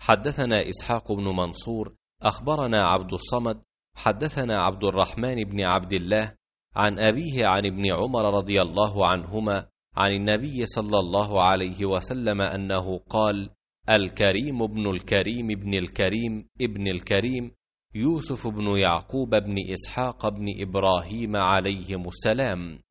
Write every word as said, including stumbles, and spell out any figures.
حدثنا إسحاق بن منصور أخبرنا عبد الصمد حدثنا عبد الرحمن بن عبد الله عن أبيه عن ابن عمر رضي الله عنهما عن النبي صلى الله عليه وسلم أنه قال: الكريم ابن الكريم ابن الكريم ابن الكريم يوسف بن يعقوب بن إسحاق بن إبراهيم عليهم السلام.